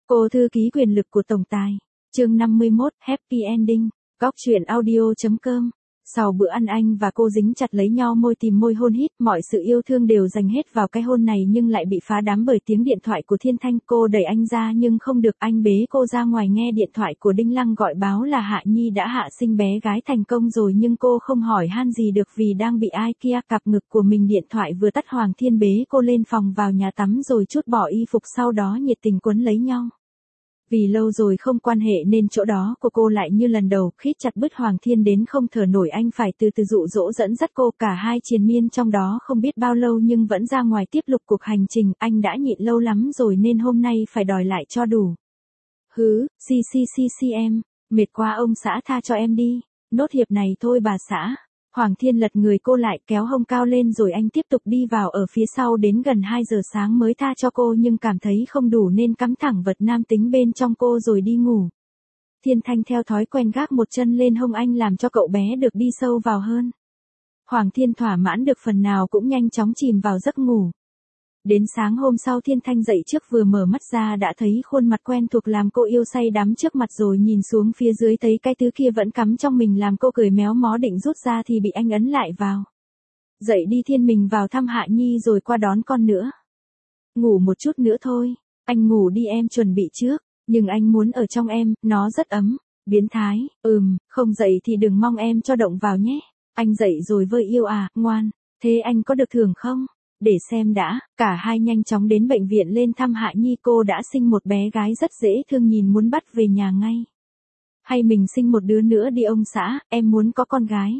Cô thư ký quyền lực của tổng tài. Chương 51, Happy Ending. Góc truyện audio.com. Sau bữa ăn anh và cô dính chặt lấy nhau môi tìm môi hôn hít, mọi sự yêu thương đều dành hết vào cái hôn này nhưng lại bị phá đám bởi tiếng điện thoại của Thiên Thanh. Cô đẩy anh ra nhưng không được, anh bế cô ra ngoài nghe điện thoại của Đinh Lăng gọi báo là Hạ Nhi đã hạ sinh bé gái thành công rồi, nhưng cô không hỏi han gì được vì đang bị ai kia cặp ngực của mình. Điện thoại vừa tắt, Hoàng Thiên bế cô lên phòng vào nhà tắm rồi trút bỏ y phục, sau đó nhiệt tình quấn lấy nhau. Vì lâu rồi không quan hệ nên chỗ đó của cô lại như lần đầu, khít chặt bứt Hoàng Thiên đến không thở nổi. Anh phải từ từ dụ dỗ dẫn dắt cô, cả hai triền miên trong đó không biết bao lâu nhưng vẫn ra ngoài tiếp tục cuộc hành trình. Anh đã nhịn lâu lắm rồi nên hôm nay phải đòi lại cho đủ. Hứ, em, mệt quá ông xã, tha cho em đi, nốt hiệp này thôi bà xã. Hoàng Thiên lật người cô lại, kéo hông cao lên rồi anh tiếp tục đi vào ở phía sau, đến gần 2 giờ sáng mới tha cho cô nhưng cảm thấy không đủ nên cắm thẳng vật nam tính bên trong cô rồi đi ngủ. Thiên Thanh theo thói quen gác một chân lên hông anh làm cho cậu bé được đi sâu vào hơn. Hoàng Thiên thỏa mãn được phần nào cũng nhanh chóng chìm vào giấc ngủ. Đến sáng hôm sau Thiên Thanh dậy trước, vừa mở mắt ra đã thấy khuôn mặt quen thuộc làm cô yêu say đắm trước mặt, rồi nhìn xuống phía dưới thấy cái thứ kia vẫn cắm trong mình làm cô cười méo mó định rút ra thì bị anh ấn lại vào. Dậy đi Thiên, mình vào thăm Hạ Nhi rồi qua đón con nữa. Ngủ một chút nữa thôi, anh ngủ đi em chuẩn bị trước, nhưng anh muốn ở trong em, nó rất ấm. Biến thái, không dậy thì đừng mong em cho động vào nhé. Anh dậy rồi vơi yêu à, ngoan, thế anh có được thưởng không? Để xem đã. Cả hai nhanh chóng đến bệnh viện lên thăm Hạ Nhi. Cô đã sinh một bé gái rất dễ thương, nhìn muốn bắt về nhà ngay. Hay mình sinh một đứa nữa đi ông xã, em muốn có con gái.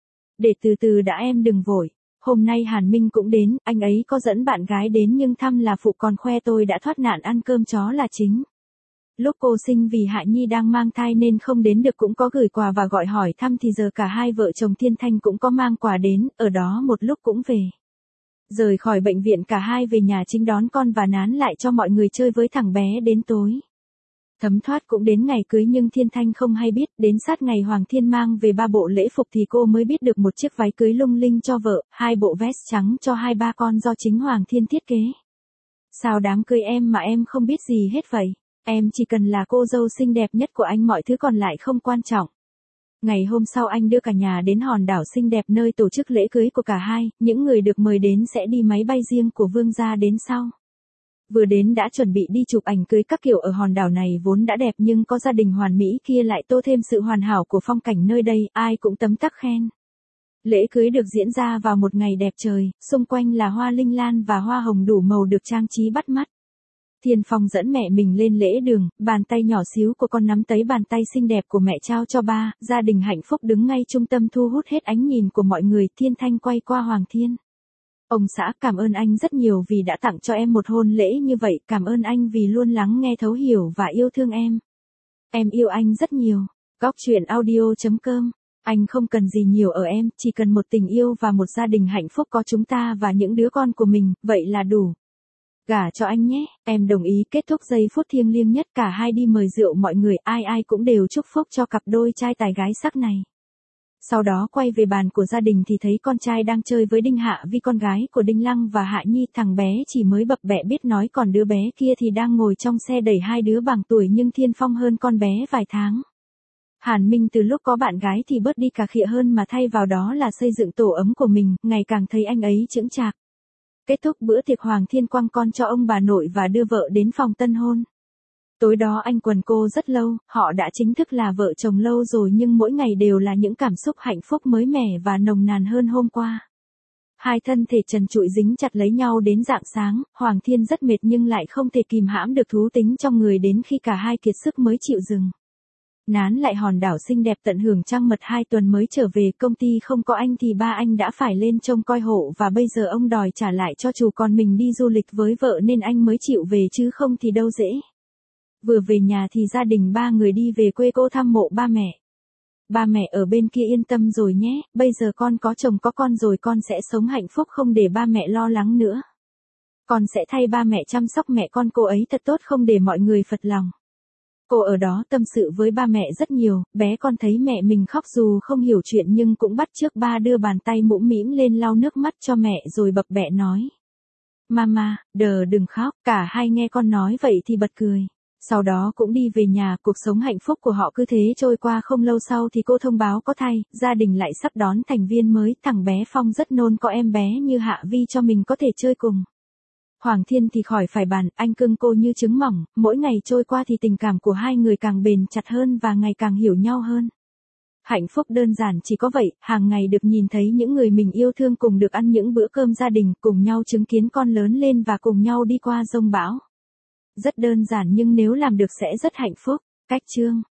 Để từ từ đã em, đừng vội. Hôm nay Hàn Minh cũng đến, anh ấy có dẫn bạn gái đến nhưng thăm là phụ, còn khoe tôi đã thoát nạn ăn cơm chó là chính. Lúc cô sinh vì Hạ Nhi đang mang thai nên không đến được, cũng có gửi quà và gọi hỏi thăm, thì giờ cả hai vợ chồng Thiên Thanh cũng có mang quà đến, ở đó một lúc cũng về. Rời khỏi bệnh viện cả hai về nhà chính đón con và nán lại cho mọi người chơi với thằng bé đến tối. Thấm thoát cũng đến ngày cưới nhưng Thiên Thanh không hay biết, đến sát ngày Hoàng Thiên mang về 3 bộ lễ phục thì cô mới biết được một chiếc váy cưới lung linh cho vợ, 2 bộ vest trắng cho 2-3 con do chính Hoàng Thiên thiết kế. Sao đám cưới em mà em không biết gì hết vậy? Em chỉ cần là cô dâu xinh đẹp nhất của anh, mọi thứ còn lại không quan trọng. Ngày hôm sau anh đưa cả nhà đến hòn đảo xinh đẹp nơi tổ chức lễ cưới của cả hai, những người được mời đến sẽ đi máy bay riêng của vương gia đến sau. Vừa đến đã chuẩn bị đi chụp ảnh cưới các kiểu. Ở hòn đảo này vốn đã đẹp nhưng có gia đình hoàn mỹ kia lại tô thêm sự hoàn hảo của phong cảnh nơi đây, ai cũng tấm tắc khen. Lễ cưới được diễn ra vào một ngày đẹp trời, xung quanh là hoa linh lan và hoa hồng đủ màu được trang trí bắt mắt. Thiên Phong dẫn mẹ mình lên lễ đường, bàn tay nhỏ xíu của con nắm lấy bàn tay xinh đẹp của mẹ trao cho ba, gia đình hạnh phúc đứng ngay trung tâm thu hút hết ánh nhìn của mọi người. Thiên Thanh quay qua Hoàng Thiên. Ông xã, cảm ơn anh rất nhiều vì đã tặng cho em một hôn lễ như vậy, cảm ơn anh vì luôn lắng nghe, thấu hiểu và yêu thương em. Em yêu anh rất nhiều. Góc truyện audio.com. Anh không cần gì nhiều ở em, chỉ cần một tình yêu và một gia đình hạnh phúc, có chúng ta và những đứa con của mình, vậy là đủ. Gả cho anh nhé, em đồng ý. Kết thúc giây phút thiêng liêng nhất, cả hai đi mời rượu mọi người, ai ai cũng đều chúc phúc cho cặp đôi trai tài gái sắc này. Sau đó quay về bàn của gia đình thì thấy con trai đang chơi với Đinh Hạ Vi, con gái của Đinh Lăng và Hạ Nhi. Thằng bé chỉ mới bập bẹ biết nói, còn đứa bé kia thì đang ngồi trong xe đẩy, hai đứa bằng tuổi nhưng Thiên Phong hơn con bé vài tháng. Hàn Minh từ lúc có bạn gái thì bớt đi cà khịa hơn mà thay vào đó là xây dựng tổ ấm của mình, ngày càng thấy anh ấy chững chạc. Kết thúc bữa tiệc, Hoàng Thiên quăng con cho ông bà nội và đưa vợ đến phòng tân hôn. Tối đó anh quần cô rất lâu, họ đã chính thức là vợ chồng lâu rồi nhưng mỗi ngày đều là những cảm xúc hạnh phúc mới mẻ và nồng nàn hơn hôm qua. Hai thân thể trần trụi dính chặt lấy nhau đến rạng sáng, Hoàng Thiên rất mệt nhưng lại không thể kìm hãm được thú tính trong người, đến khi cả hai kiệt sức mới chịu dừng. Nán lại hòn đảo xinh đẹp tận hưởng trăng mật 2 tuần mới trở về. Công ty không có anh thì ba anh đã phải lên trông coi hộ và bây giờ ông đòi trả lại cho chủ, còn mình đi du lịch với vợ nên anh mới chịu về chứ không thì đâu dễ. Vừa về nhà thì gia đình 3 người đi về quê cô thăm mộ ba mẹ. Ba mẹ ở bên kia yên tâm rồi nhé, bây giờ con có chồng có con rồi, con sẽ sống hạnh phúc không để ba mẹ lo lắng nữa. Con sẽ thay ba mẹ chăm sóc mẹ con cô ấy thật tốt, không để mọi người phật lòng. Cô ở đó tâm sự với ba mẹ rất nhiều, bé con thấy mẹ mình khóc dù không hiểu chuyện nhưng cũng bắt chước ba, đưa bàn tay mũm mĩm lên lau nước mắt cho mẹ rồi bập bẹ nói. Mama, đừng khóc. Cả hai nghe con nói vậy thì bật cười. Sau đó cũng đi về nhà, cuộc sống hạnh phúc của họ cứ thế trôi qua. Không lâu sau thì cô thông báo có thai, gia đình lại sắp đón thành viên mới. Thằng bé Phong rất nôn có em bé như Hạ Vi cho mình có thể chơi cùng. Hoàng Thiên thì khỏi phải bàn, anh cưng cô như trứng mỏng, mỗi ngày trôi qua thì tình cảm của hai người càng bền chặt hơn và ngày càng hiểu nhau hơn. Hạnh phúc đơn giản chỉ có vậy, hàng ngày được nhìn thấy những người mình yêu thương cùng được ăn những bữa cơm gia đình, cùng nhau chứng kiến con lớn lên và cùng nhau đi qua dông bão. Rất đơn giản nhưng nếu làm được sẽ rất hạnh phúc. Cách chương